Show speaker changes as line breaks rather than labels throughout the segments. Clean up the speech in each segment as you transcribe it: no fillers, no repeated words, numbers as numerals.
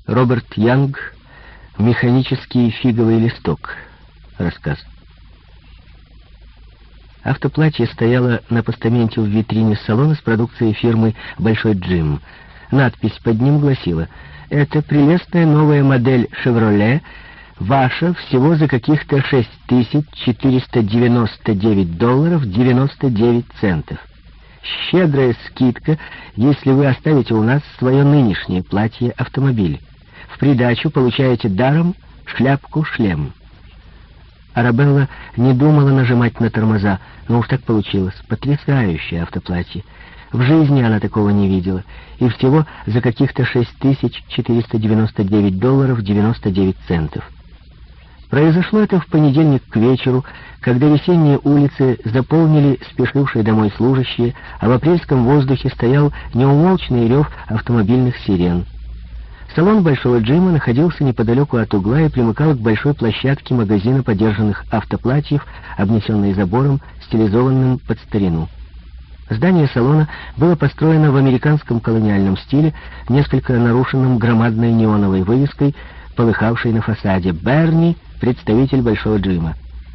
Роберт Янг «Механический фиговый листок». Рассказ. Автоплатье стояло на постаменте в витрине салона с продукцией фирмы «Большой Джим». Надпись под ним гласила: «Это прелестная новая модель «Шевроле», ваша всего за каких-то $6499.99. Щедрая скидка, если вы оставите у нас свое нынешнее платье-автомобиль. В придачу получаете даром шляпку-шлем». Арабелла не думала нажимать на тормоза, но уж так получилось. Потрясающее автоплатье. В жизни она такого не видела. И всего за каких-то $6499.99. Произошло это в понедельник к вечеру, когда весенние улицы заполнили спешившие домой служащие, а в апрельском воздухе стоял неумолчный рев автомобильных сирен. Салон Большого Джима находился неподалеку от угла и примыкал к большой площадке магазина подержанных автоплатьев, обнесенной забором, стилизованным под старину. Здание салона было построено в американском колониальном стиле, несколько нарушенном громадной неоновой вывеской, полыхавшей на фасаде: «Берни, представитель Большого Джима».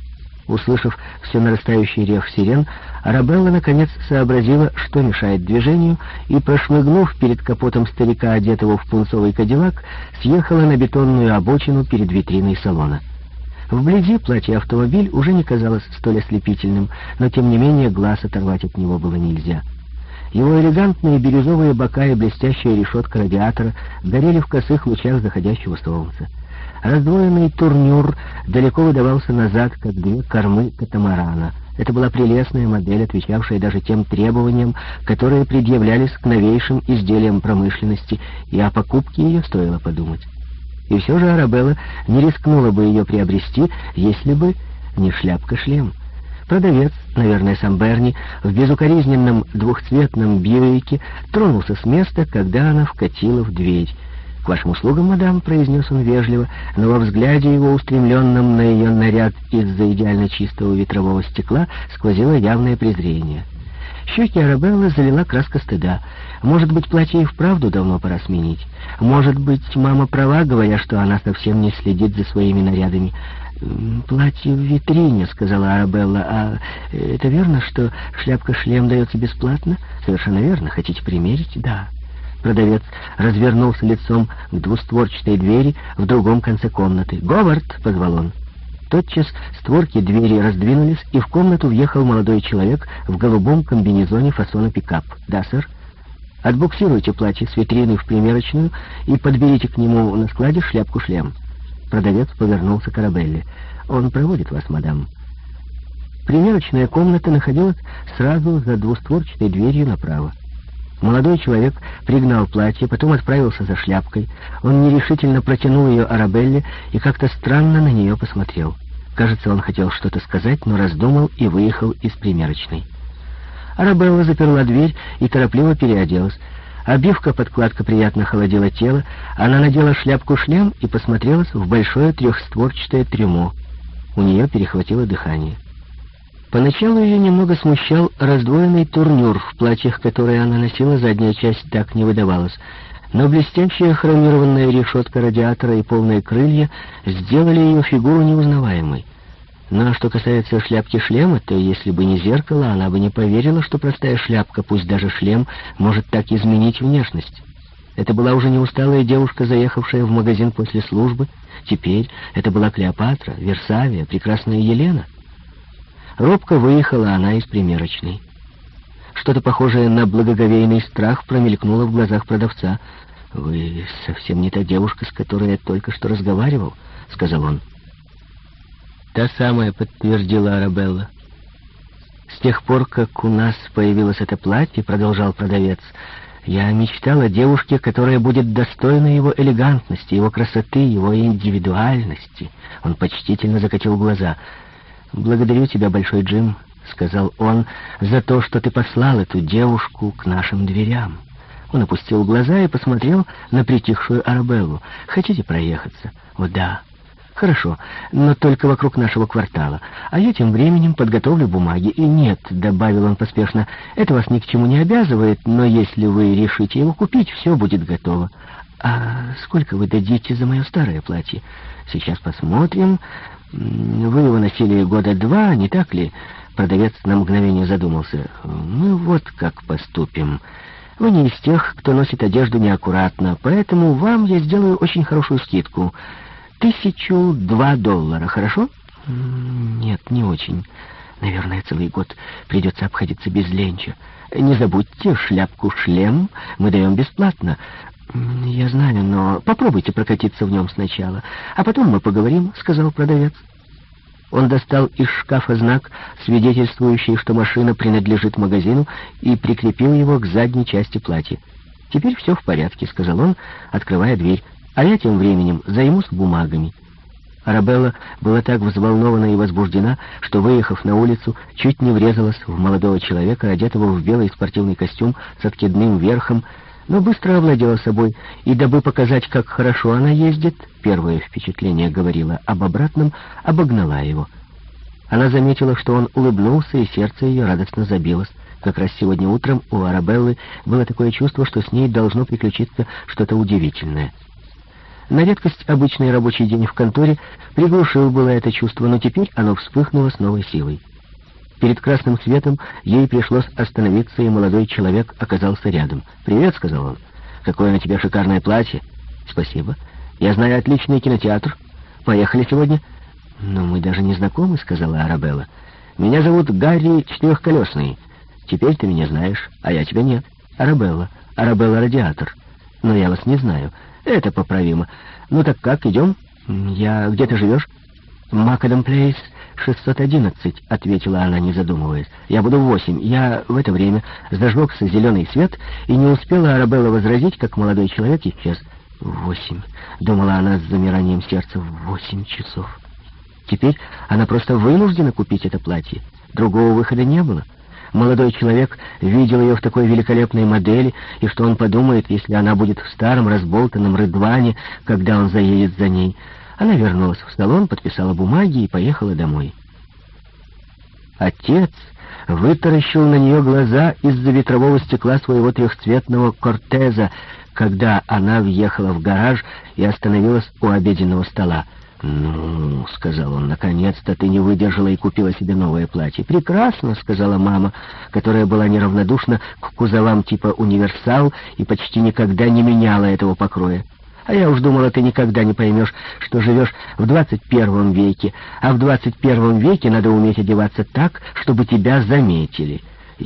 Услышав все нарастающий рев сирен, Арабелла наконец сообразила, что мешает движению, и, прошмыгнув перед капотом старика, одетого в пунцовый кадиллак, съехала на бетонную обочину перед витриной салона. Вблизи платье-автомобиль уже не казалось столь ослепительным, но тем не менее глаз оторвать от него было нельзя. Его элегантные бирюзовые бока и блестящая решетка радиатора горели в косых лучах заходящего солнца. Раздвоенный турнюр далеко выдавался назад, как две кормы катамарана. Это была прелестная модель, отвечавшая даже тем требованиям, которые предъявлялись к новейшим изделиям промышленности, и о покупке ее стоило подумать. И все же Арабелла не рискнула бы ее приобрести, если бы не шляпка-шлем. Продавец, наверное, сам Берни, в безукоризненном двухцветном бьюике тронулся с места, когда она вкатила в дверь. «К вашим услугам, мадам», — произнес он вежливо, но во взгляде его, устремленном на ее наряд из-за идеально чистого ветрового стекла, сквозило явное презрение. Щеки Арабеллы залила краска стыда. Может быть, платье и вправду давно пора сменить. Может быть, мама права, говоря, что она совсем не следит за своими нарядами. «Платье в витрине», — сказала Арабелла. «А это верно, что шляпка-шлем дается бесплатно?» «Совершенно верно. Хотите примерить?» «Да». Продавец развернулся лицом к двустворчатой двери в другом конце комнаты. «Говард!» — позвал он. Тотчас створки двери раздвинулись, и в комнату въехал молодой человек в голубом комбинезоне фасона пикап. «Да, сэр». «Отбуксируйте платье с витрины в примерочную и подберите к нему на складе шляпку-шлем». Продавец повернулся к Арабелле. «Он проводит вас, мадам». Примерочная комната находилась сразу за двустворчатой дверью направо. Молодой человек пригнал платье, потом отправился за шляпкой. Он нерешительно протянул ее Арабелле и как-то странно на нее посмотрел. Кажется, он хотел что-то сказать, но раздумал и выехал из примерочной. Арабелла заперла дверь и торопливо переоделась. Обивка-подкладка приятно холодила тело. Она надела шляпку-шлем и посмотрелась в большое трехстворчатое трюмо. У нее перехватило дыхание. Поначалу ее немного смущал раздвоенный турнюр, в платьях, которые она носила, задняя часть так не выдавалась. Но блестящая хромированная решетка радиатора и полные крылья сделали ее фигуру неузнаваемой. Но что касается шляпки-шлема, то если бы не зеркало, она бы не поверила, что простая шляпка, пусть даже шлем, может так изменить внешность. Это была уже не усталая девушка, заехавшая в магазин после службы. Теперь это была Клеопатра, Версавия, прекрасная Елена. Робко выехала она из примерочной. Что-то похожее на благоговейный страх промелькнуло в глазах продавца. «Вы совсем не та девушка, с которой я только что разговаривал», — сказал он. «Та самая», — подтвердила Арабелла. «С тех пор, как у нас появилось это платье, — продолжал продавец, — я мечтал о девушке, которая будет достойна его элегантности, его красоты, его индивидуальности». Он почтительно закатил глаза. «Благодарю тебя, Большой Джим», — сказал он, — «за то, что ты послал эту девушку к нашим дверям». Он опустил глаза и посмотрел на притихшую Арабеллу. «Хотите проехаться?» «О, да». «Хорошо, но только вокруг нашего квартала. А я тем временем подготовлю бумаги. И нет», — добавил он поспешно, — «это вас ни к чему не обязывает, но если вы решите его купить, все будет готово». «А сколько вы дадите за мое старое платье? Сейчас посмотрим. Вы его носили года 2, не так ли? Продавец на мгновение задумался. Мы вот как поступим. Вы не из тех, кто носит одежду неаккуратно, поэтому вам я сделаю очень хорошую скидку. $1002, хорошо? Нет, не очень. Наверное, целый год придется обходиться без ленча. Не забудьте, шляпку-шлем мы даем бесплатно. Я знаю, но попробуйте прокатиться в нем сначала, а потом мы поговорим, сказал продавец. Он достал из шкафа знак, свидетельствующий, что машина принадлежит магазину, и прикрепил его к задней части платья. «Теперь все в порядке», — сказал он, открывая дверь, «а я тем временем займусь бумагами». Арабелла была так взволнована и возбуждена, что, выехав на улицу, чуть не врезалась в молодого человека, одетого в белый спортивный костюм с откидным верхом, но быстро овладела собой, и, дабы показать, как хорошо она ездит, первое впечатление говорило об обратном, обогнала его. Она заметила, что он улыбнулся, и сердце ее радостно забилось. Как раз сегодня утром у Арабеллы было такое чувство, что с ней должно приключиться что-то удивительное. На редкость обычный рабочий день в конторе приглушил было это чувство, но теперь оно вспыхнуло с новой силой. Перед красным светом ей пришлось остановиться, и молодой человек оказался рядом. «Привет», — сказал он. «Какое на тебе шикарное платье». «Спасибо. Я знаю отличный кинотеатр. Поехали сегодня?» «Но мы даже не знакомы», — сказала Арабелла. «Меня зовут Гарри Четырехколесный. Теперь ты меня знаешь, а я тебя нет. Арабелла. Арабелла Радиатор. Но я вас не знаю. Это поправимо. Ну так как, идем? Где ты живешь?» «Макадам Плейс, 611», — ответила она, не задумываясь. «Я буду в 8. Я в это время зажегся зеленый свет, и не успела Арабелла возразить, как молодой человек исчез. 8, — думала она с замиранием сердца, — 8 часов. Теперь она просто вынуждена купить это платье. Другого выхода не было. Молодой человек видел ее в такой великолепной модели, и что он подумает, если она будет в старом разболтанном рыдване, когда он заедет за ней. Она вернулась в салон, подписала бумаги и поехала домой. Отец вытаращил на нее глаза из-за ветрового стекла своего трехцветного кортеза, когда она въехала в гараж и остановилась у обеденного стола. «Ну, — сказал он, — наконец-то ты не выдержала и купила себе новое платье». «Прекрасно, — сказала мама, которая была неравнодушна к кузовам типа «Универсал» и почти никогда не меняла этого покроя. А я уж думала, ты никогда не поймешь, что живешь в 21 веке, а в 21 веке надо уметь одеваться так, чтобы тебя заметили».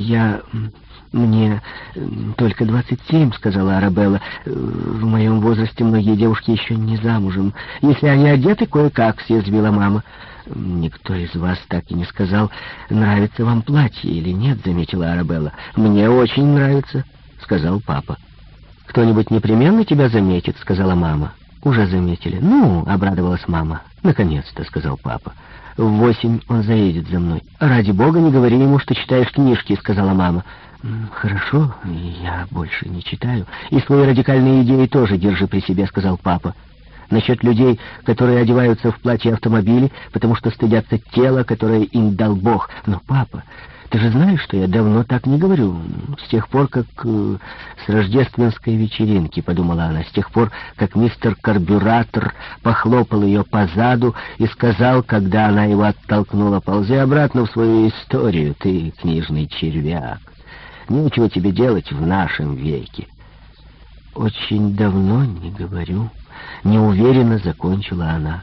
«Мне только 27, — сказала Арабелла. В моем возрасте многие девушки еще не замужем. Если они одеты кое-как, — съязвила мама. «Никто из вас так и не сказал, нравится вам платье или нет, — заметила Арабелла. «Мне очень нравится, — сказал папа». «Кто-нибудь непременно тебя заметит, — сказала мама. «Уже заметили». «Ну, — обрадовалась мама. «Наконец-то, — сказал папа. В 8 он заедет за мной». «Ради бога, не говори ему, что читаешь книжки, — сказала мама». «Хорошо, я больше не читаю. И свои радикальные идеи тоже держи при себе, — сказал папа. Насчет людей, которые одеваются в платье автомобилей, потому что стыдятся тела, которое им дал Бог. Но, папа, ты же знаешь, что я давно так не говорю. С тех пор, как... с рождественской вечеринки, — подумала она, — с тех пор, как мистер Карбюратор похлопал ее по заду и сказал, когда она его оттолкнула: «Ползи обратно в свою историю, ты книжный червяк. Нечего тебе делать в нашем веке». «Очень давно не говорю», — неуверенно закончила она.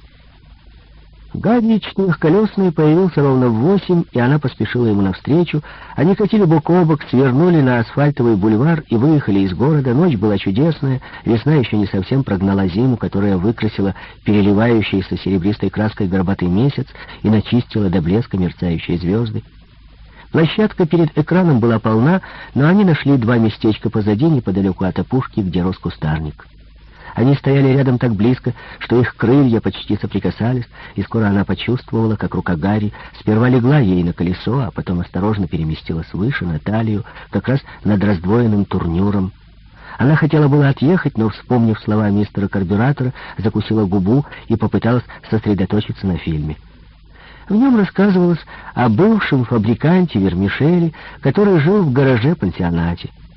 Гарри Четырехколесный появился ровно в 8, и она поспешила ему навстречу. Они катили бок о бок, свернули на асфальтовый бульвар и выехали из города. Ночь была чудесная, весна еще не совсем прогнала зиму, которая выкрасила переливающийся серебристой краской горбатый месяц и начистила до блеска мерцающие звезды. Площадка перед экраном была полна, но они нашли 2 местечка позади, неподалеку от опушки, где рос кустарник. Они стояли рядом так близко, что их крылья почти соприкасались, и скоро она почувствовала, как рука Гарри сперва легла ей на колесо, а потом осторожно переместилась выше, на талию, как раз над раздвоенным турнюром. Она хотела было отъехать, но, вспомнив слова мистера Карбюратора, закусила губу и попыталась сосредоточиться на фильме. В нем рассказывалось о бывшем фабриканте вермишели, который жил в гараже-пансионате.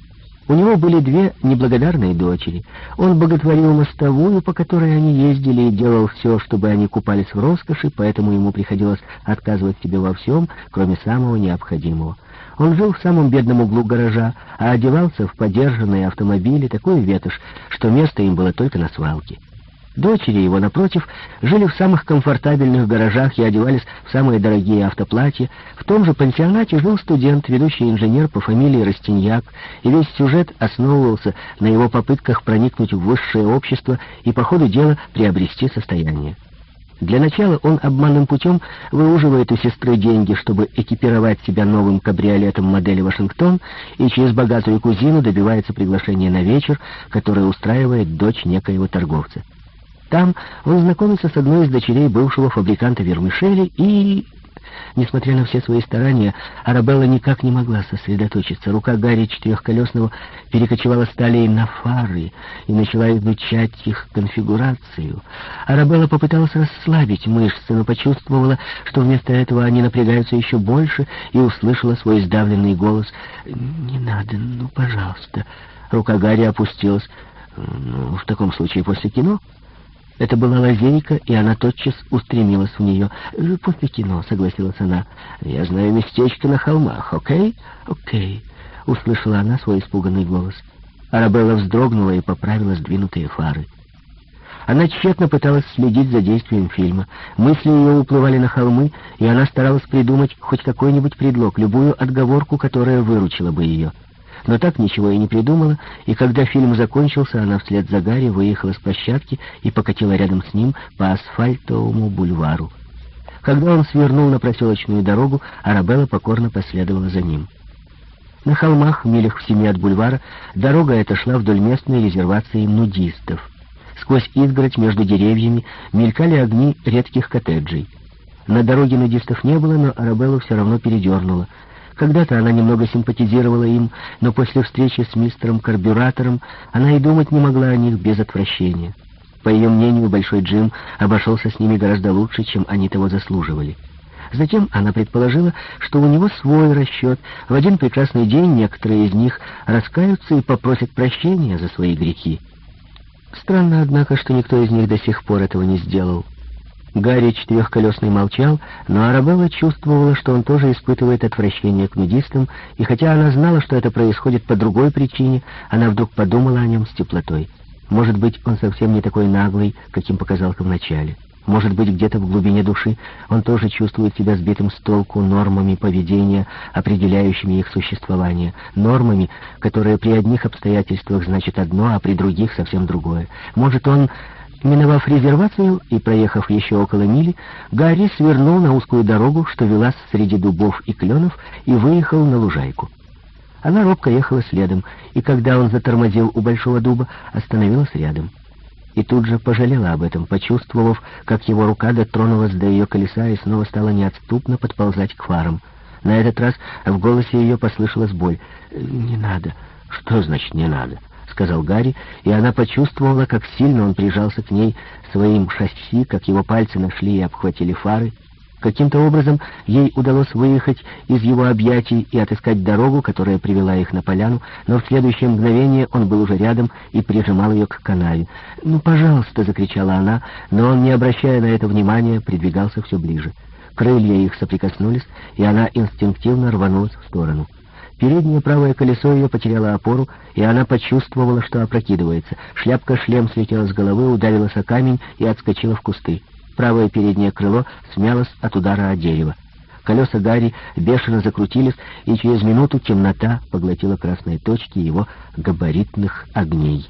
У него были две неблагодарные дочери. Он боготворил мостовую, по которой они ездили, и делал все, чтобы они купались в роскоши, поэтому ему приходилось отказывать себе во всем, кроме самого необходимого. Он жил в самом бедном углу гаража, а одевался в подержанные автомобили, такую ветошь, что место им было только на свалке. Дочери его, напротив, жили в самых комфортабельных гаражах и одевались в самые дорогие автоплатья. В том же пансионате жил студент, ведущий инженер по фамилии Растиньяк, и весь сюжет основывался на его попытках проникнуть в высшее общество и по ходу дела приобрести состояние. Для начала он обманным путем выуживает у сестры деньги, чтобы экипировать себя новым кабриолетом модели «Вашингтон», и через богатую кузину добивается приглашения на вечер, который устраивает дочь некоего торговца. Там он знакомится с одной из дочерей бывшего фабриканта вермишели и... Несмотря на все свои старания, Арабелла никак не могла сосредоточиться. Рука Гарри Четырехколесного перекочевала с талии на фары и начала изучать их конфигурацию. Арабелла попыталась расслабить мышцы, но почувствовала, что вместо этого они напрягаются еще больше, и услышала свой сдавленный голос: «Не надо, ну, пожалуйста». Рука Гарри опустилась. «Ну, в таком случае после кино». Это была лазейка, и она тотчас устремилась в нее. «После кино», — согласилась она. «Я знаю местечко на холмах, окей?» «Окей», — услышала она свой испуганный голос. Арабелла вздрогнула и поправила сдвинутые фары. Она тщетно пыталась следить за действием фильма. Мысли ее уплывали на холмы, и она старалась придумать хоть какой-нибудь предлог, любую отговорку, которая выручила бы ее. Но так ничего и не придумала, и когда фильм закончился, она вслед за Гарри выехала с площадки и покатила рядом с ним по асфальтовому бульвару. Когда он свернул на проселочную дорогу, Арабелла покорно последовала за ним. На холмах, в милях в 7 от бульвара, дорога эта шла вдоль местной резервации нудистов. Сквозь изгородь между деревьями мелькали огни редких коттеджей. На дороге нудистов не было, но Арабеллу все равно передернуло. Когда-то она немного симпатизировала им, но после встречи с мистером Карбюратором она и думать не могла о них без отвращения. По ее мнению, Большой Джим обошелся с ними гораздо лучше, чем они того заслуживали. Затем она предположила, что у него свой расчет. В один прекрасный день некоторые из них раскаются и попросят прощения за свои грехи. Странно, однако, что никто из них до сих пор этого не сделал. Гарри Четырехколесный молчал, но Арабелла чувствовала, что он тоже испытывает отвращение к нудистам, и хотя она знала, что это происходит по другой причине, она вдруг подумала о нем с теплотой. Может быть, он совсем не такой наглый, каким показался вначале. Может быть, где-то в глубине души он тоже чувствует себя сбитым с толку нормами поведения, определяющими их существование, нормами, которые при одних обстоятельствах значат одно, а при других совсем другое. Может, он... Миновав резервацию и проехав еще около мили, Гарри свернул на узкую дорогу, что вела среди дубов и кленов, и выехал на лужайку. Она робко ехала следом, и когда он затормозил у большого дуба, остановилась рядом. И тут же пожалела об этом, почувствовав, как его рука дотронулась до ее колеса и снова стала неотступно подползать к фарам. На этот раз в голосе ее послышалась боль. «Не надо». «Что значит «не надо»?» — сказал Гарри, и она почувствовала, как сильно он прижался к ней своим шасси, как его пальцы нашли и обхватили фары. Каким-то образом ей удалось выехать из его объятий и отыскать дорогу, которая привела их на поляну, но в следующее мгновение он был уже рядом и прижимал ее к канаве. «Ну, пожалуйста!» — закричала она, но он, не обращая на это внимания, придвигался все ближе. Крылья их соприкоснулись, и она инстинктивно рванулась в сторону. Переднее правое колесо ее потеряло опору, и она почувствовала, что опрокидывается. Шляпка-шлем слетела с головы, ударилась о камень и отскочила в кусты. Правое переднее крыло смялось от удара о дерево. Колеса Гарри бешено закрутились, и через минуту темнота поглотила красные точки его габаритных огней.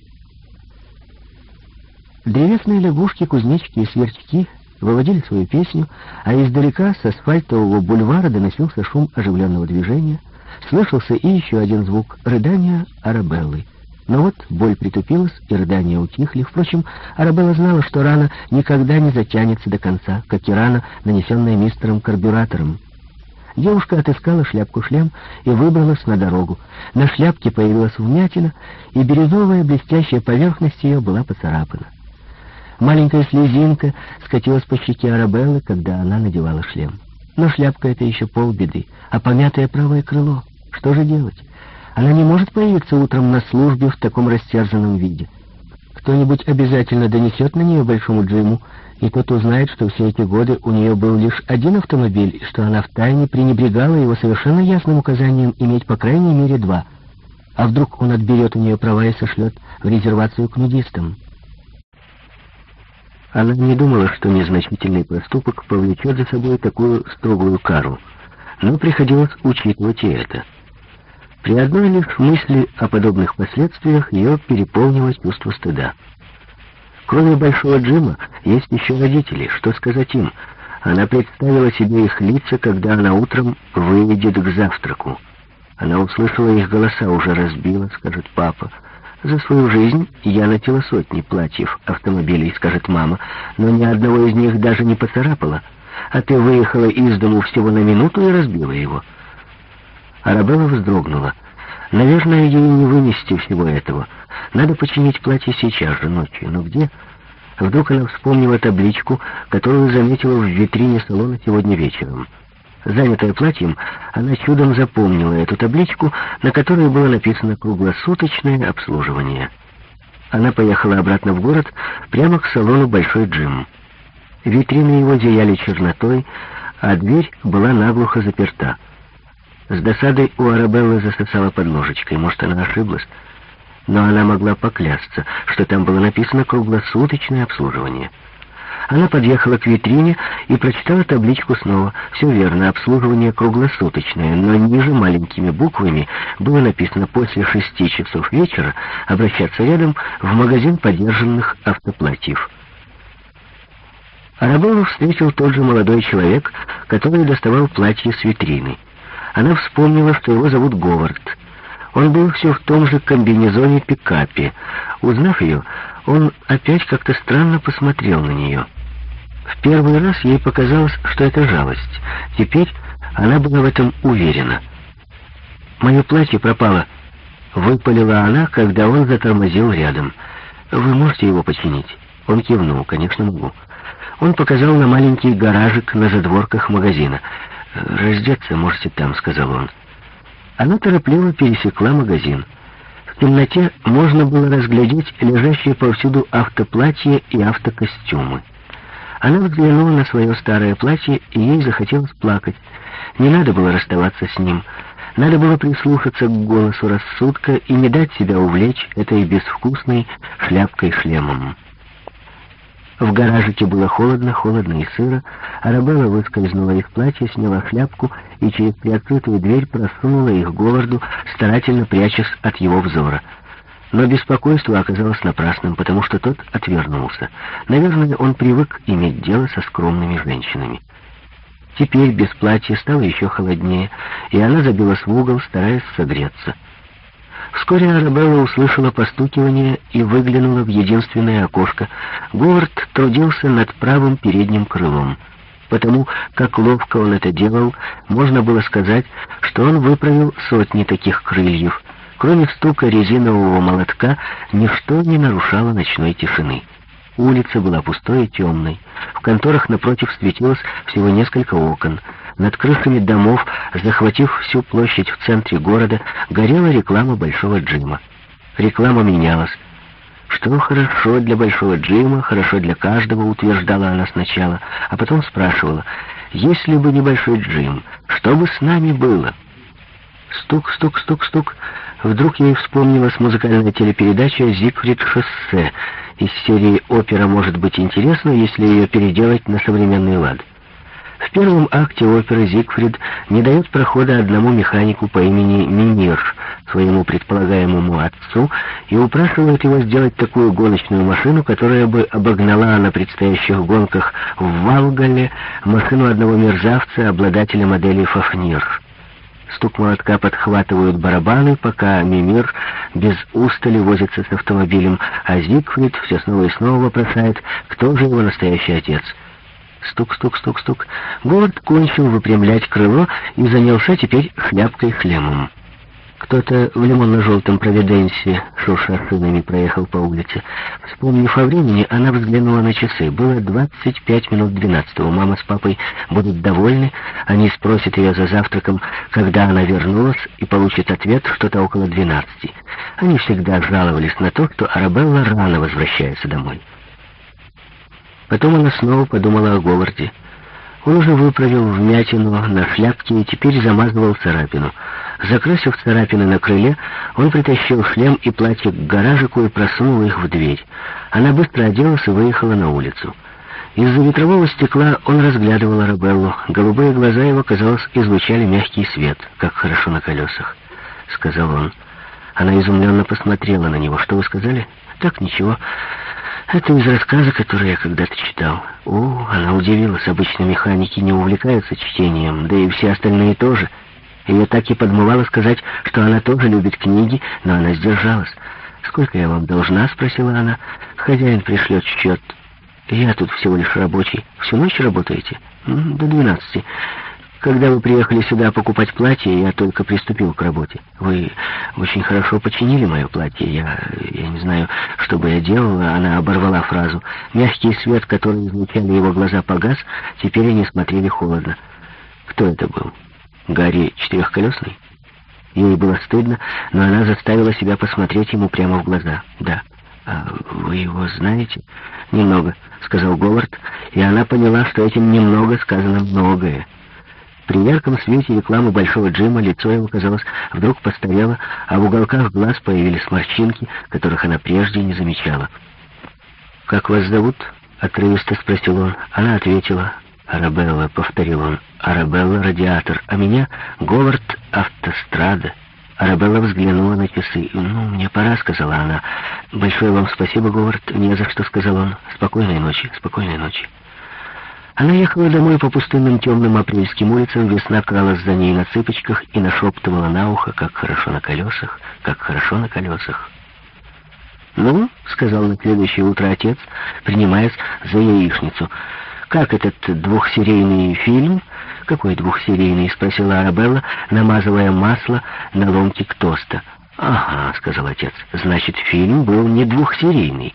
Древесные лягушки, кузнечики и сверчки выводили свою песню, а издалека с асфальтового бульвара доносился шум оживленного движения. Слышался и еще один звук — рыдания Арабеллы. Но вот боль притупилась, и рыдания утихли. Впрочем, Арабелла знала, что рана никогда не затянется до конца, как и рана, нанесенная мистером Карбюратором. Девушка отыскала шляпку-шлем и выбралась на дорогу. На шляпке появилась вмятина, и бирюзовая блестящая поверхность ее была поцарапана. Маленькая слезинка скатилась по щеке Арабеллы, когда она надевала шлем. Но шляпка — это еще полбеды, а помятое правое крыло — что же делать? Она не может появиться утром на службе в таком растерзанном виде. Кто-нибудь обязательно донесет на нее Большому Джиму, и тот узнает, что все эти годы у нее был лишь один автомобиль, и что она втайне пренебрегала его совершенно ясным указанием иметь по крайней мере 2. А вдруг он отберет у нее права и сошлет в резервацию к нудистам? Она не думала, что незначительный проступок повлечет за собой такую строгую кару, но приходилось учитывать и это. При одной лишь мысли о подобных последствиях ее переполнило чувство стыда. Кроме Большого Джима, есть еще родители. Что сказать им? Она представила себе их лица, когда она утром выйдет к завтраку. Она услышала их голоса, уже разбила, скажет папа. За свою жизнь я носила сотни платьев, автомобилей, скажет мама, но ни одного из них даже не поцарапала. А ты выехала из дому всего на минуту и разбила его. Арабелла вздрогнула. Наверное, ей не вынести всего этого. Надо починить платье сейчас же, ночью. Но где? Вдруг она вспомнила табличку, которую заметила в витрине салона сегодня вечером. Занятая платьем, она чудом запомнила эту табличку, на которой было написано «Круглосуточное обслуживание». Она поехала обратно в город, прямо к салону «Большой Джим». Витрины его зияли чернотой, а дверь была наглухо заперта. С досадой у Арабеллы засосала под ложечкой. Может, она ошиблась? Но она могла поклясться, что там было написано «Круглосуточное обслуживание». Она подъехала к витрине и прочитала табличку снова. Все верно, обслуживание круглосуточное, но ниже маленькими буквами было написано «После 6 часов вечера обращаться рядом в магазин подержанных автоплатьев». Арабеллу встретил тот же молодой человек, который доставал платье с витрины. Она вспомнила, что его зовут Говард. Он был все в том же комбинезоне-пикапе. Узнав ее, он опять как-то странно посмотрел на нее. В первый раз ей показалось, что это жалость. Теперь она была в этом уверена. «Мое платье пропало», — выпалила она, когда он затормозил рядом. «Вы можете его починить?» Он кивнул. «Конечно, могу». Он показал на маленький гаражик на задворках магазина. «Раздеться можете там», — сказал он. Она торопливо пересекла магазин. В темноте можно было разглядеть лежащие повсюду автоплатья и автокостюмы. Она взглянула на свое старое платье, и ей захотелось плакать. Не надо было расставаться с ним. Надо было прислушаться к голосу рассудка и не дать себя увлечь этой безвкусной шляпкой-шлемом. В гаражике было холодно и сыро. Арабелла выскользнула из платья, сняла шляпку и через приоткрытую дверь просунула их Говарду, старательно прячась от его взора. Но беспокойство оказалось напрасным, потому что тот отвернулся. Наверное, он привык иметь дело со скромными женщинами. Теперь без платья стало еще холоднее, и она забилась в угол, стараясь согреться. Вскоре Арабелла услышала постукивание и выглянула в единственное окошко. Говард трудился над правым передним крылом. Потому как ловко он это делал, можно было сказать, что он выправил сотни таких крыльев. Кроме стука резинового молотка, ничто не нарушало ночной тишины. Улица была пустой и темной. В конторах напротив светилось всего несколько окон. Над крышами домов, захватив всю площадь в центре города, горела реклама Большого Джима. Реклама менялась. Что хорошо для Большого Джима, хорошо для каждого, утверждала она сначала, а потом спрашивала: если бы не Большой Джим, что бы с нами было? Стук, стук, стук, стук. Вдруг ей вспомнилась музыкальная телепередача «Зигфрид Шоссе» из серии «Опера может быть интересна, если ее переделать на современный лад». В первом акте оперы Зигфрид не дает прохода одному механику по имени Мимир, своему предполагаемому отцу, и упрашивает его сделать такую гоночную машину, которая бы обогнала на предстоящих гонках в Валгале машину одного мерзавца, обладателя модели Фафнир. Стук молотка подхватывают барабаны, пока Мимир без устали возится с автомобилем, а Зигфрид все снова и снова вопрошает, кто же его настоящий отец. Стук, стук, стук, стук. Говард кончил выпрямлять крыло и занялся теперь шляпкой-шлемом. Кто Кто-то в лимонно-желтом провиденсе, шурша шинами, проехал по улице. Вспомнив о времени, она взглянула на часы. Было 25 минут 12-го. Мама с папой будут довольны. Они спросят ее за завтраком, когда она вернулась, и получат ответ что-то около 12. Они всегда жаловались на то, что Арабелла рано возвращается домой. Потом она снова подумала о Говарде. Он уже выправил вмятину на шляпке и теперь замазывал царапину. Закрасив царапины на крыле, он притащил шлем и платье к гаражику и просунул их в дверь. Она быстро оделась и выехала на улицу. Из-за ветрового стекла он разглядывал Арабеллу. Голубые глаза его, казалось, излучали мягкий свет. «Как хорошо на колесах», — сказал он. Она изумленно посмотрела на него. «Что вы сказали?» «Так, ничего. Это из рассказа, который я когда-то читал». Она удивилась. Обычно механики не увлекаются чтением, да и все остальные тоже. Ее так и подмывало сказать, что она тоже любит книги, но она сдержалась. «Сколько я вам должна?» — спросила она. «Хозяин пришлет счет. Я тут всего лишь рабочий. Всю ночь работаете?» «До 12. Когда вы приехали сюда покупать платье, я только приступил к работе. Вы очень хорошо починили мое платье. Я не знаю, что бы я делала». Она оборвала фразу. Мягкий свет, который излучали его глаза, погас. Теперь они смотрели холодно. «Кто это был? Гарри Четырехколесный?» Ей было стыдно, но она заставила себя посмотреть ему прямо в глаза. «Да». «А вы его знаете?» «Немного», — сказал Говард, и она поняла, что этим «немного» сказано многое. При ярком свете рекламы Большого Джима лицо его, казалось, вдруг постарело, а в уголках глаз появились морщинки, которых она прежде не замечала. «Как вас зовут?» — отрывисто спросил он. Она ответила. «Арабелла», — повторил он. «Арабелла — радиатор, а меня Говард — автострада». Арабелла взглянула на часы. «Мне пора», — сказала она. «Большое вам спасибо, Говард». «Не за что», — сказал он. «Спокойной ночи, спокойной ночи». Она ехала домой по пустынным темным апрельским улицам. Весна кралась за ней на цыпочках и нашептывала на ухо: «Как хорошо на колесах, как хорошо на колесах». «Ну», — сказал на следующее утро отец, принимаясь за яичницу, — «как этот двухсерийный фильм?» «Какой двухсерийный?» — спросила Арабелла, намазывая масло на ломтик тоста. «Ага», — сказал отец, — «значит, фильм был не двухсерийный».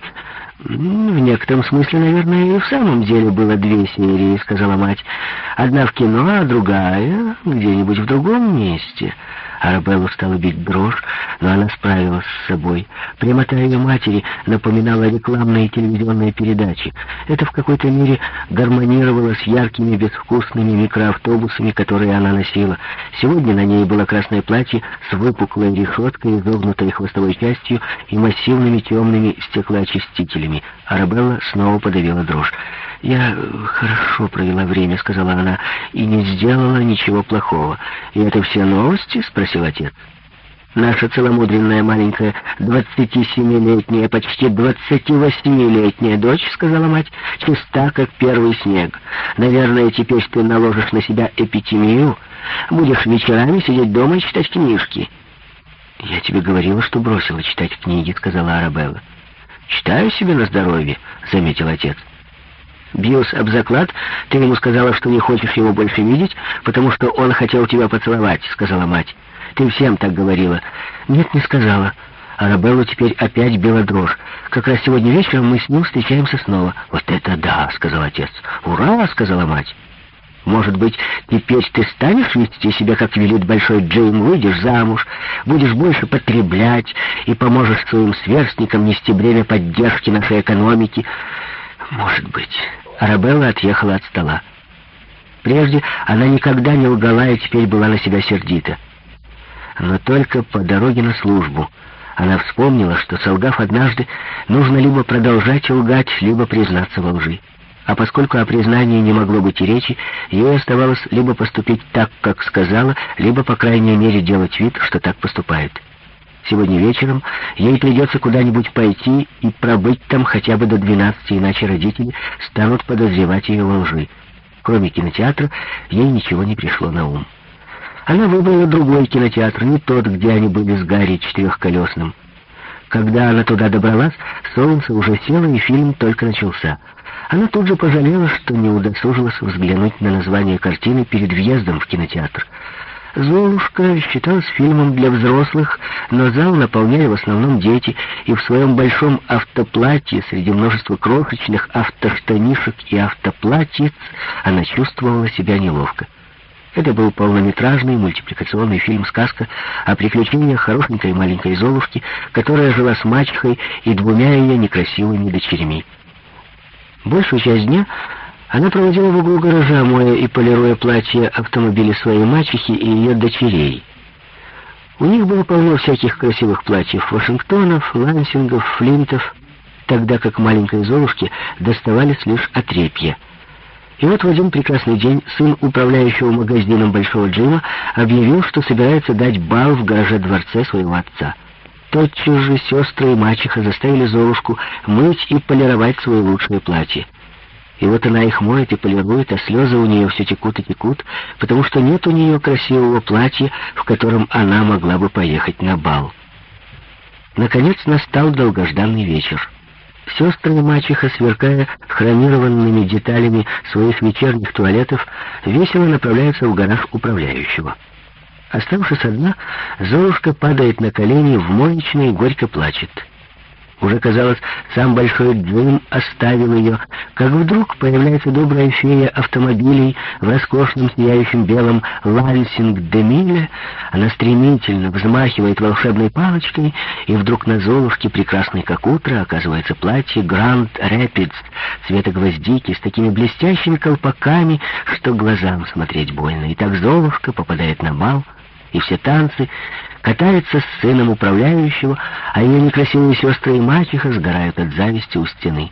«В некотором смысле, наверное, и в самом деле было 2 серии», — сказала мать. «Одна в кино, а другая где-нибудь в другом месте». Арабеллу стала бить дрожь, но она справилась с собой. Прямота ее матери напоминала рекламные телевизионные передачи. Это в какой-то мере гармонировало с яркими безвкусными микроавтобусами, которые она носила. Сегодня на ней было красное платье с выпуклой решеткой, изогнутой хвостовой частью и массивными темными стеклоочистителями. Арабелла снова подавила дрожь. «Я хорошо провела время», — сказала она, — «и не сделала ничего плохого». «И это все новости?» — спросил отец. «Наша целомудренная маленькая 27-летняя, почти 28-летняя дочь, — сказала мать, — чиста, как первый снег. Наверное, теперь ты наложишь на себя эпитемию, будешь вечерами сидеть дома и читать книжки». «Я тебе говорила, что бросила читать книги», — сказала Арабелла. «Читаю себе на здоровье», — заметил отец. «Бьюсь об заклад, ты ему сказала, что не хочешь его больше видеть, потому что он хотел тебя поцеловать», — сказала мать. «Ты всем так говорила». «Нет, не сказала». Арабеллу теперь опять била дрожь. «Как раз сегодня вечером мы с ним встречаемся снова». «Вот это да», — сказал отец. «Ура», — сказала мать. «Может быть, теперь ты станешь вести себя, как велит Большой Джим, выйдешь замуж, будешь больше потреблять и поможешь своим сверстникам нести бремя поддержки нашей экономики?» «Может быть». Арабелла отъехала от стола. Прежде она никогда не лгала и теперь была на себя сердита. Но только по дороге на службу она вспомнила, что, солгав однажды, нужно либо продолжать лгать, либо признаться во лжи. А поскольку о признании не могло быть и речи, ей оставалось либо поступить так, как сказала, либо, по крайней мере, делать вид, что так поступает. Сегодня вечером ей придется куда-нибудь пойти и пробыть там хотя бы до 12, иначе родители станут подозревать ее во лжи. Кроме кинотеатра, ей ничего не пришло на ум. Она выбрала другой кинотеатр, не тот, где они были с Гарри Четырехколесным. Когда она туда добралась, солнце уже село, и фильм только начался. Она тут же пожалела, что не удосужилась взглянуть на название картины перед въездом в кинотеатр. «Золушка» считалась фильмом для взрослых, но зал наполняли в основном дети, и в своем большом автоплатье среди множества крошечных автоштанишек и автоплатьиц она чувствовала себя неловко. Это был полнометражный мультипликационный фильм-сказка о приключениях хорошенькой маленькой Золушки, которая жила с мачехой и двумя ее некрасивыми дочерьми. Большую часть дня она проводила в углу гаража, моя и полируя платья автомобиля своей мачехи и ее дочерей. У них было полно всяких красивых платьев, Вашингтонов, Лансингов, Флинтов, тогда как маленькой Золушке доставались лишь отрепья. И вот в один прекрасный день сын управляющего магазином Большого Джима объявил, что собирается дать бал в гараже-дворце своего отца. Тотчас же сестры и мачеха заставили Золушку мыть и полировать свои лучшие платья. И вот она их моет и полирует, а слезы у нее все текут и текут, потому что нет у нее красивого платья, в котором она могла бы поехать на бал. Наконец настал долгожданный вечер. Сестры и мачеха, сверкая хромированными деталями своих вечерних туалетов, весело направляются в гараж управляющего. Оставшись одна, Золушка падает на колени в моечной и горько плачет. Уже, казалось, сам Большой Джим оставил ее, как вдруг появляется добрая фея автомобилей в роскошном сияющем белом Лансинг-де-Милле. Она стремительно взмахивает волшебной палочкой, и вдруг на Золушке, прекрасной как утро, оказывается платье Гранд Рэпидс цвета гвоздики с такими блестящими колпаками, что глазам смотреть больно. И так Золушка попадает на бал, и все танцы, катается с сыном управляющего, а ее некрасивые сестры и мачеха сгорают от зависти у стены.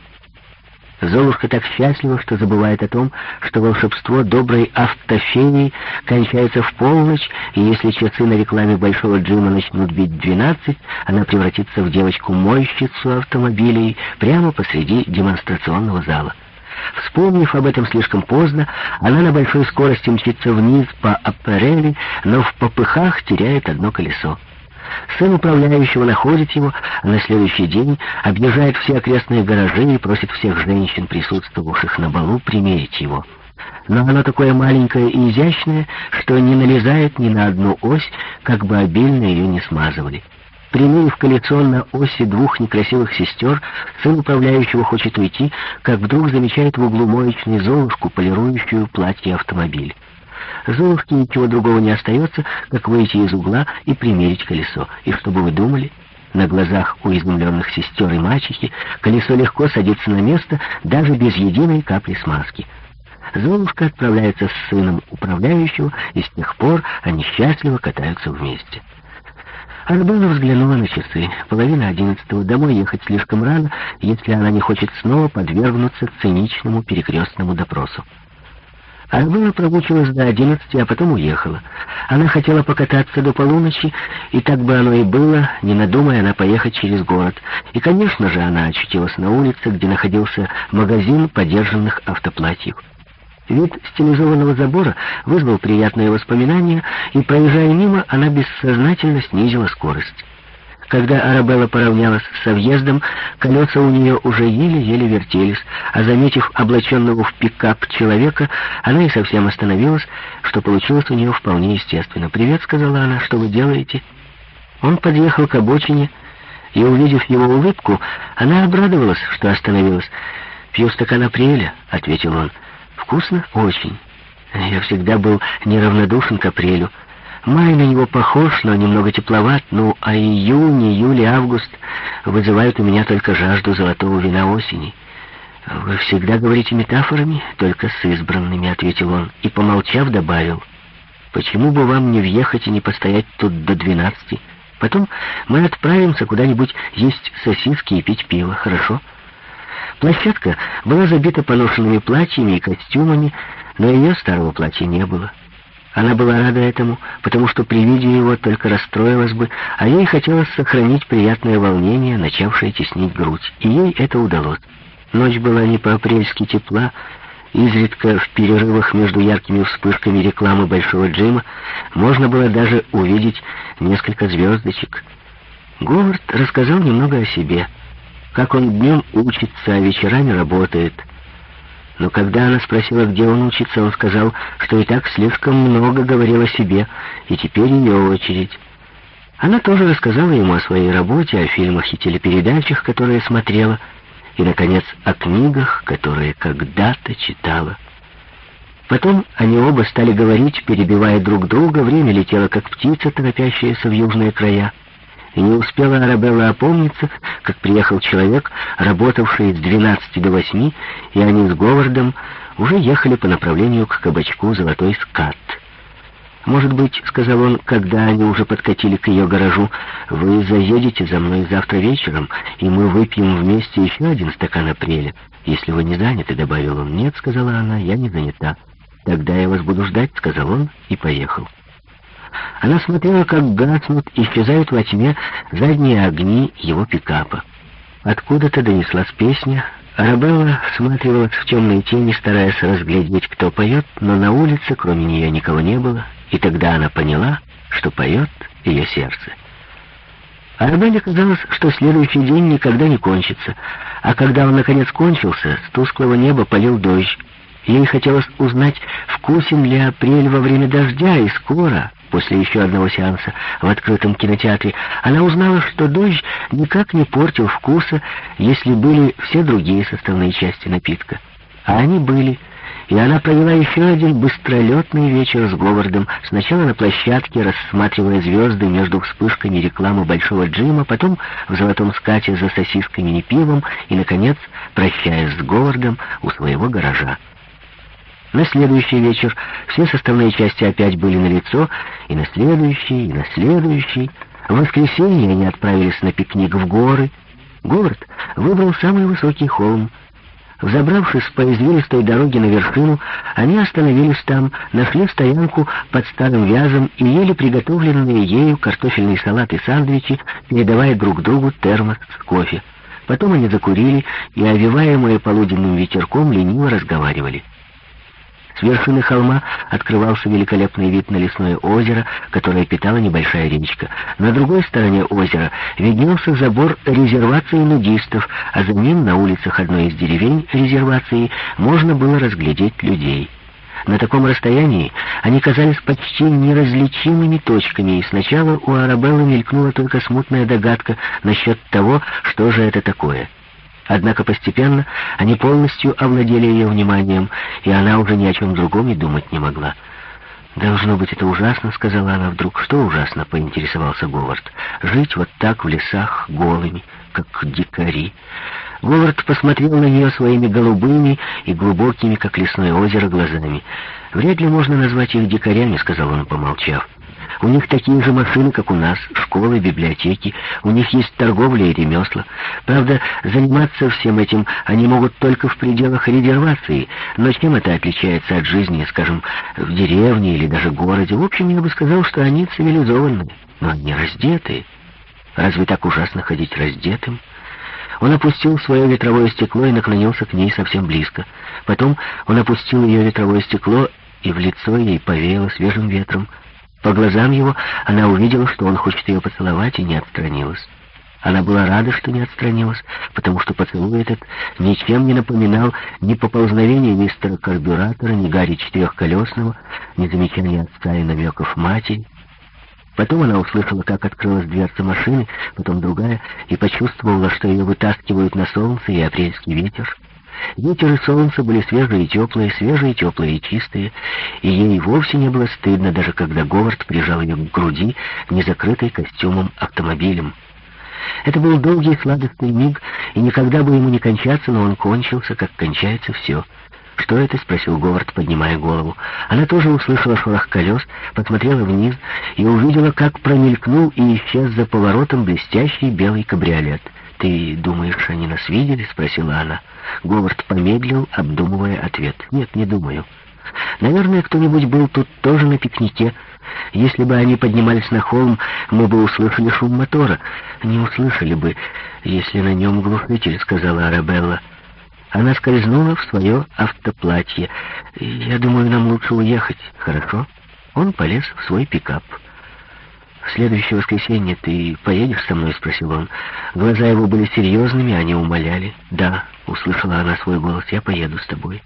Золушка так счастлива, что забывает о том, что волшебство доброй автофеи кончается в полночь, и если часы на рекламе Большого Джима начнут бить 12, она превратится в девочку-мойщицу автомобилей прямо посреди демонстрационного зала. Вспомнив об этом слишком поздно, она на большой скорости мчится вниз по аппарели, но в попыхах теряет одно колесо. Сын управляющего находит его, а на следующий день объезжает все окрестные гаражи и просит всех женщин, присутствовавших на балу, примерить его. Но оно такое маленькое и изящное, что не налезает ни на одну ось, как бы обильно ее не смазывали. Примерив колесо на оси двух некрасивых сестер, сын управляющего хочет уйти, как вдруг замечает в углу моечной Золушку, полирующую платье автомобиль. Золушке ничего другого не остается, как выйти из угла и примерить колесо. И что бы вы думали? На глазах у изумленных сестер и мачехи колесо легко садится на место, даже без единой капли смазки. Золушка отправляется с сыном управляющего, и с тех пор они счастливо катаются вместе. Арабелла взглянула на часы. 10:30. Домой ехать слишком рано, если она не хочет снова подвергнуться циничному перекрестному допросу. Арабелла промучилась до 11, а потом уехала. Она хотела покататься до полуночи, и так бы оно и было, не надумая она поехать через город. И, конечно же, она очутилась на улице, где находился магазин подержанных автоплатьев. Вид стилизованного забора вызвал приятные воспоминания, и, проезжая мимо, она бессознательно снизила скорость. Когда Арабелла поравнялась со въездом, колеса у нее уже еле-еле вертелись, а заметив облаченного в пикап человека, она и совсем остановилась, что получилось у нее вполне естественно. «Привет», — сказала она, — «что вы делаете?» Он подъехал к обочине, и, увидев его улыбку, она обрадовалась, что остановилась. «Пью стакан апреля», — ответил он. «Вкусно? Очень. Я всегда был неравнодушен к апрелю. Май на него похож, но немного тепловат. Ну, а июнь, июль и август вызывают у меня только жажду золотого вина осени». «Вы всегда говорите метафорами, только с избранными», — ответил он, и, помолчав, добавил: «Почему бы вам не въехать и не постоять тут до 12? Потом мы отправимся куда-нибудь есть сосиски и пить пиво, хорошо?» Площадка была забита поношенными платьями и костюмами, но ее старого платья не было. Она была рада этому, потому что при виде его только расстроилась бы, а ей хотелось сохранить приятное волнение, начавшее теснить грудь, и ей это удалось. Ночь была не по-апрельски тепла, изредка в перерывах между яркими вспышками рекламы Большого Джима можно было даже увидеть несколько звездочек. Говард рассказал немного о себе, как он днем учится, а вечерами работает. Но когда она спросила, где он учится, он сказал, что и так слишком много говорил о себе, и теперь ее очередь. Она тоже рассказала ему о своей работе, о фильмах и телепередачах, которые смотрела, и, наконец, о книгах, которые когда-то читала. Потом они оба стали говорить, перебивая друг друга, время летело, как птица, торопящаяся в южные края. И не успела Арабелла опомниться, как приехал человек, работавший с 12 до 8, и они с Говардом уже ехали по направлению к кабачку «Золотой скат». «Может быть, — сказал он, когда они уже подкатили к ее гаражу, — вы заедете за мной завтра вечером, и мы выпьем вместе еще один стакан апреля. Если вы не заняты, — добавил он. — Нет, — сказала она, — я не занята. Тогда я вас буду ждать, — сказал он, и поехал. Она смотрела, как гаснут, исчезают во тьме задние огни его пикапа. Откуда-то донеслась песня. Арабелла всматривалась в темные тени, стараясь разглядеть, кто поет, но на улице кроме нее никого не было, и тогда она поняла, что поет ее сердце. Арабелле казалось, что следующий день никогда не кончится, а когда он наконец кончился, с тусклого неба полил дождь. Ей хотелось узнать, вкусен ли апрель во время дождя, и скоро, после еще одного сеанса в открытом кинотеатре, она узнала, что дождь никак не портил вкуса, если были все другие составные части напитка. А они были, и она провела еще один быстролетный вечер с Говардом, сначала на площадке, рассматривая звезды между вспышками рекламы Большого Джима, потом в «Золотом скате» за сосисками и пивом, и, наконец, прощаясь с Говардом у своего гаража. На следующий вечер все составные части опять были налицо, и на следующий, и на следующий. В воскресенье они отправились на пикник в горы. Говард выбрал самый высокий холм. Взобравшись по извилистой дороге на вершину, они остановились там, нашли стоянку под старым вязом и ели приготовленные ею картофельный салат и сэндвичи, передавая друг другу термос с кофе. Потом они закурили и, овиваемые полуденным ветерком, лениво разговаривали. С вершины холма открывался великолепный вид на лесное озеро, которое питала небольшая речка. На другой стороне озера виднелся забор резервации нудистов, а за ним на улицах одной из деревень резервации можно было разглядеть людей. На таком расстоянии они казались почти неразличимыми точками, и сначала у Арабеллы мелькнула только смутная догадка насчет того, что же это такое. Однако постепенно они полностью овладели ее вниманием, и она уже ни о чем другом и думать не могла. «Должно быть, это ужасно», — сказала она вдруг. «Что ужасно?» — поинтересовался Говард. «Жить вот так в лесах голыми, как дикари». Говард посмотрел на нее своими голубыми и глубокими, как лесное озеро, глазами. «Вряд ли можно назвать их дикарями», — сказал он, помолчав. «У них такие же машины, как у нас, школы, библиотеки, у них есть торговля и ремесла. Правда, заниматься всем этим они могут только в пределах резервации, но чем это отличается от жизни, скажем, в деревне или даже городе? В общем, я бы сказал, что они цивилизованные, но они раздетые. Разве так ужасно ходить раздетым?» Он опустил свое ветровое стекло и наклонился к ней совсем близко. Потом он опустил ее ветровое стекло, и в лицо ей повеяло свежим ветром. По глазам его она увидела, что он хочет ее поцеловать, и не отстранилась. Она была рада, что не отстранилась, потому что поцелуй этот ничем не напоминал ни поползновения мистера Карбюратора, ни Гарри Четырехколесного, ни замечания отца и намеков матери. Потом она услышала, как открылась дверца машины, потом другая, и почувствовала, что ее вытаскивают на солнце и апрельский ветер. Ветер и солнце были свежие и теплые и чистые, и ей вовсе не было стыдно, даже когда Говард прижал ее к груди, не закрытой костюмом автомобилем. Это был долгий сладостный миг, и никогда бы ему не кончаться, но он кончился, как кончается все. «Что это?» — спросил Говард, поднимая голову. Она тоже услышала шорох колес, посмотрела вниз и увидела, как промелькнул и исчез за поворотом блестящий белый кабриолет. «Ты думаешь, они нас видели?» — спросила она. Говард помедлил, обдумывая ответ. «Нет, не думаю. Наверное, кто-нибудь был тут тоже на пикнике. Если бы они поднимались на холм, мы бы услышали шум мотора. Не услышали бы, если на нем глушитель», — сказала Арабелла. Она скользнула в свое автоплатье. «Я думаю, нам лучше уехать. Хорошо?» Он полез в свой пикап. «В следующее воскресенье ты поедешь со мной?» — спросил он. Глаза его были серьезными, они умоляли. «Да», — услышала она свой голос, — «я поеду с тобой».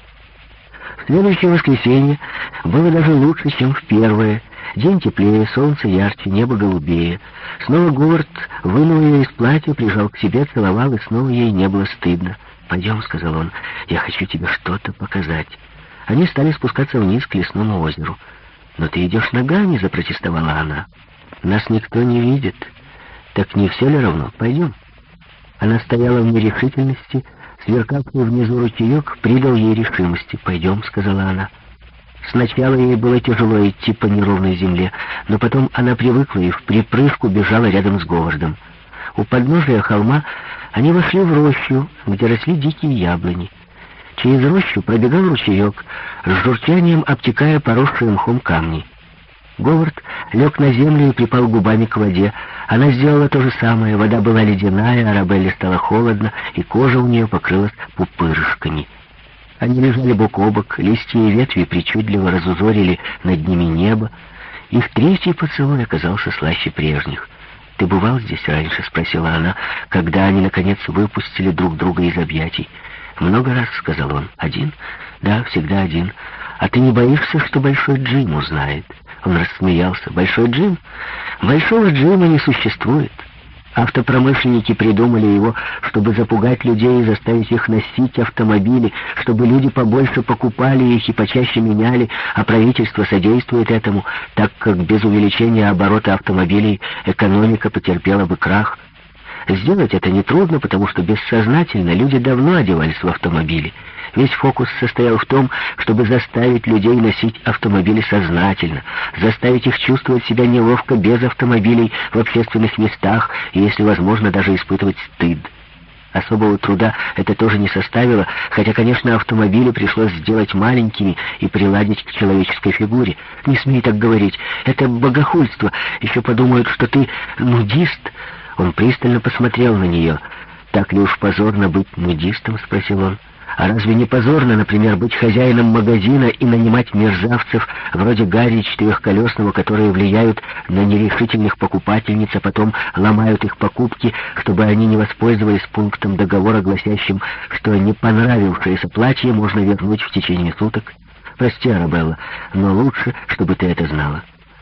В следующее воскресенье было даже лучше, чем в первое. День теплее, солнце ярче, небо голубее. Снова Говард вынул ее из платья, прижал к себе, целовал, и снова ей не было стыдно. «Пойдем», — сказал он, — «я хочу тебе что-то показать». Они стали спускаться вниз к лесному озеру. «Но ты идешь ногами», — запротестовала она. «Нас никто не видит. Так не все ли равно? Пойдем». Она стояла в нерешительности, сверкавший внизу ручеек придал ей решимости. «Пойдем», — сказала она. Сначала ей было тяжело идти по неровной земле, но потом она привыкла и в припрыжку бежала рядом с Говардом. У подножия холма они вошли в рощу, где росли дикие яблони. Через рощу пробегал ручеек, с журчанием обтекая поросшие мхом камни. Говард лег на землю и припал губами к воде. Она сделала то же самое. Вода была ледяная, Арабелле стало холодно, и кожа у нее покрылась пупырышками. Они лежали бок о бок, листья и ветви причудливо разузорили над ними небо. Их третий поцелуй оказался слаще прежних. «Ты бывал здесь раньше?» — спросила она, когда они, наконец, выпустили друг друга из объятий. «Много раз», — сказал он. «Один?» «Да, всегда один. А ты не боишься, что Большой Джим узнает?» Он рассмеялся. «Большой Джим? Большого Джима не существует. Автопромышленники придумали его, чтобы запугать людей и заставить их носить автомобили, чтобы люди побольше покупали их и почаще меняли, а правительство содействует этому, так как без увеличения оборота автомобилей экономика потерпела бы крах. Сделать это нетрудно, потому что бессознательно люди давно одевались в автомобили. Весь фокус состоял в том, чтобы заставить людей носить автомобили сознательно, заставить их чувствовать себя неловко без автомобилей в общественных местах и, если возможно, даже испытывать стыд. Особого труда это тоже не составило, хотя, конечно, автомобили пришлось сделать маленькими и приладить к человеческой фигуре. «Не смей так говорить, это богохульство. Еще подумают, что ты нудист». Он пристально посмотрел на нее. «Так ли уж позорно быть нудистом?» — спросил он. «А разве не позорно, например, быть хозяином магазина и нанимать мерзавцев вроде Гарри Четырехколесного, которые влияют на нерешительных покупательниц, а потом ломают их покупки, чтобы они не воспользовались пунктом договора, гласящим, что не понравившееся платье можно вернуть в течение суток? Прости, Арабелла, но лучше, чтобы ты это знала».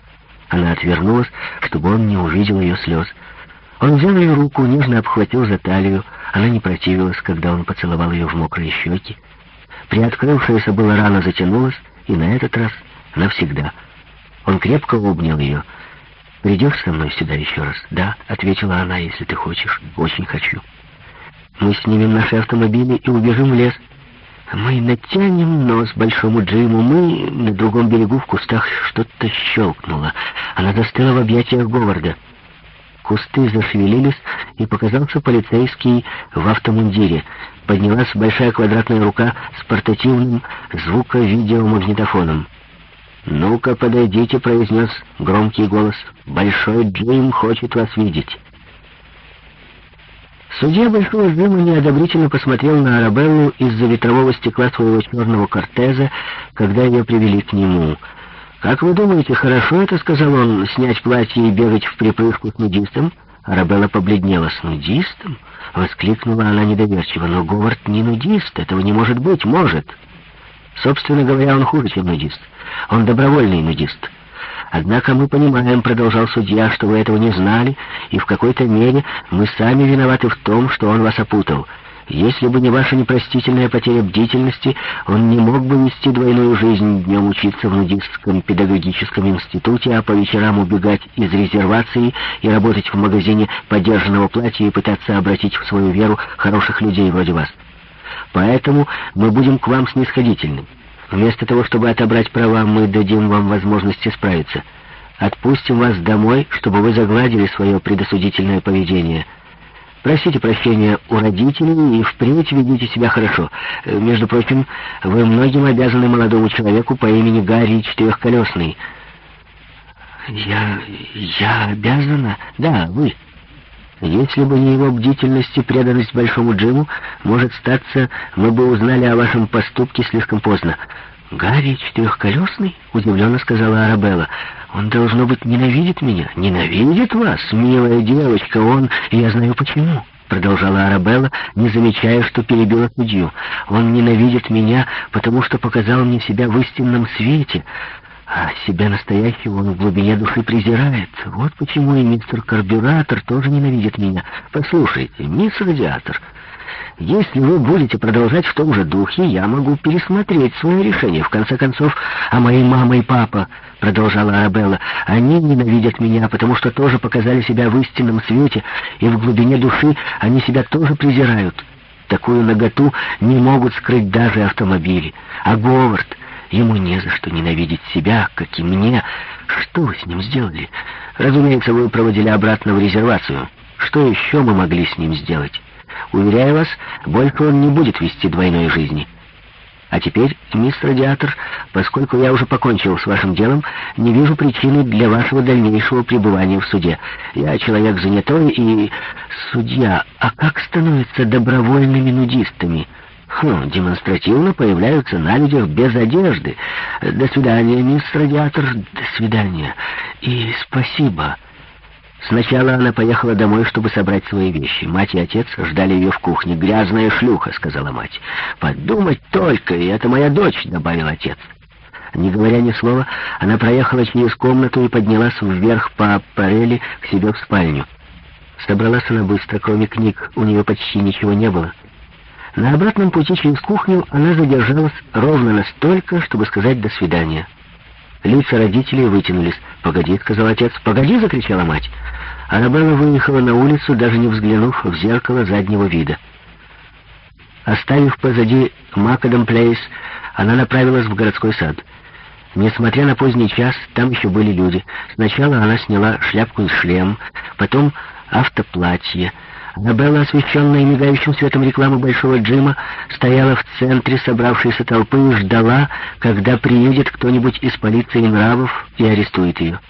Она отвернулась, чтобы он не увидел ее слез. Он взял ее руку, нежно обхватил за талию. Она не противилась, когда он поцеловал ее в мокрые щеки. Приоткрывшаяся была рана затянулась, и на этот раз навсегда. Он крепко обнял ее. «Придешь со мной сюда еще раз?» «Да», — ответила она, — «если ты хочешь». «Очень хочу». «Мы снимем наши автомобили и убежим в лес. Мы натянем нос Большому Джиму. Мы на другом берегу в кустах что-то щелкнуло. Она застыла в объятиях Говарда. Кусты зашевелились, и показался полицейский в автомундире. Поднялась большая квадратная рука с портативным звуко-видеомагнитофоном. «Ну-ка, подойдите», — произнес громкий голос. «Большой Джим хочет вас видеть». Судья Большого Джима неодобрительно посмотрел на Арабеллу из-за ветрового стекла своего черного кортеза, когда ее привели к нему. «Как вы думаете, хорошо это, — сказал он, — снять платье и бегать в припрыжку с нудистом?» Арабелла побледнела. «С нудистом?» — воскликнула она недоверчиво. «Но Говард не нудист, этого не может быть». «Может. Собственно говоря, он хуже, чем нудист. Он добровольный нудист. Однако мы понимаем, — продолжал судья, — что вы этого не знали, и в какой-то мере мы сами виноваты в том, что он вас опутал. Если бы не ваша непростительная потеря бдительности, он не мог бы вести двойную жизнь, днем учиться в нудистском педагогическом институте, а по вечерам убегать из резервации и работать в магазине подержанного платья и пытаться обратить в свою веру хороших людей вроде вас. Поэтому мы будем к вам снисходительны. Вместо того, чтобы отобрать права, мы дадим вам возможность исправиться. Отпустим вас домой, чтобы вы загладили свое предосудительное поведение. Просите прощения у родителей и впредь ведите себя хорошо. Между прочим, вы многим обязаны молодому человеку по имени Гарри Четырехколесный». «Я обязана?» «Да, вы. Если бы не его бдительность и преданность Большому Джиму, может статься, мы бы узнали о вашем поступке слишком поздно. «Гарри четырехколесный?» — удивленно сказала Арабелла. «Он, должно быть, ненавидит меня». «Ненавидит вас, милая девочка, он... Я знаю почему», — продолжала Арабелла, не замечая, что перебила судью. «Он ненавидит меня, потому что показал мне себя в истинном свете, а себя настоящего он в глубине души презирает. Вот почему и мистер Карбюратор тоже ненавидит меня. Послушайте, мисс Радиатор, если вы будете продолжать в том же духе, я могу пересмотреть свое решение. В конце концов, а мои мама и папа, продолжала Арабелла, они ненавидят меня, потому что тоже показали себя в истинном свете, и в глубине души они себя тоже презирают. Такую наготу не могут скрыть даже автомобили. А Говард, ему не за что ненавидеть себя, как и мне. Что вы с ним сделали? Разумеется, вы проводили обратно в резервацию. Что еще мы могли с ним сделать? Уверяю вас, больше он не будет вести двойной жизни. А теперь, мисс Радиатор, поскольку я уже покончил с вашим делом, не вижу причины для вашего дальнейшего пребывания в суде. Я человек занятой и... Судья, а как становятся добровольными нудистами? Демонстративно появляются на людях без одежды. До свидания, мисс Радиатор, до свидания. И спасибо. Сначала она поехала домой, чтобы собрать свои вещи. Мать и отец ждали ее в кухне. «Грязная шлюха», — сказала мать. «Подумать только, и это моя дочь», — добавил отец. Не говоря ни слова, она проехала через комнату и поднялась вверх по аппарели к себе в спальню. Собралась она быстро, кроме книг, у нее почти ничего не было. На обратном пути через кухню она задержалась ровно настолько, чтобы сказать «до свидания». Лица родителей вытянулись. «Погоди», — сказал отец. «Погоди», — закричала мать. Арабелла выехала на улицу, даже не взглянув в зеркало заднего вида. Оставив позади Макадам Плейс, она направилась в городской сад. Несмотря на поздний час, там еще были люди. Сначала она сняла шляпку и шлем, потом автоплатье. Арабелла, освещенная мигающим светом рекламы Большого Джима, стояла в центре собравшейся толпы и ждала, когда приедет кто-нибудь из полиции нравов и арестует ее.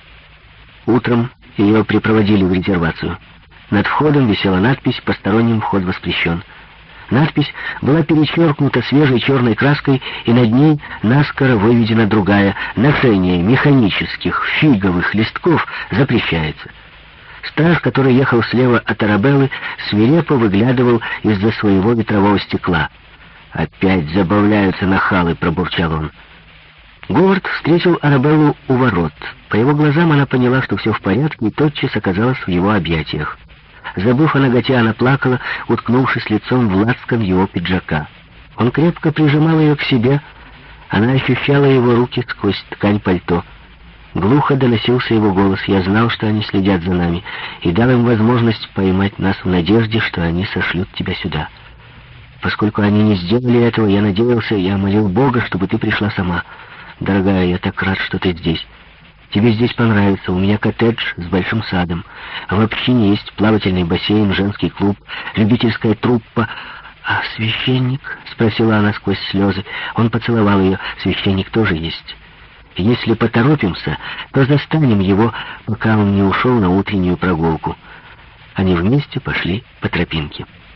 Утром ее припроводили в резервацию. Над входом висела надпись «Посторонним вход воспрещен». Надпись была перечеркнута свежей черной краской, и над ней наскоро выведена другая: «Ношение механических фиговых листков запрещается». Страж, который ехал слева от Арабеллы, свирепо выглядывал из-за своего ветрового стекла. «Опять забавляются нахалы», — пробурчал он. Говард встретил Арабеллу у ворот. По его глазам она поняла, что все в порядке, и тотчас оказалась в его объятиях. Забыв о наготе, она плакала, уткнувшись лицом в лацкан его пиджака. Он крепко прижимал ее к себе. Она ощущала его руки сквозь ткань пальто. Глухо доносился его голос. «Я знал, что они следят за нами, и дал им возможность поймать нас в надежде, что они сошлют тебя сюда. Поскольку они не сделали этого, я надеялся, я молил Бога, чтобы ты пришла сама. Дорогая, я так рад, что ты здесь. Тебе здесь понравится. У меня коттедж с большим садом. В общине есть плавательный бассейн, женский клуб, любительская труппа». «А священник?» — спросила она сквозь слезы. Он поцеловал ее. «Священник тоже есть. Если поторопимся, то застанем его, пока он не ушел на утреннюю прогулку». Они вместе пошли по тропинке.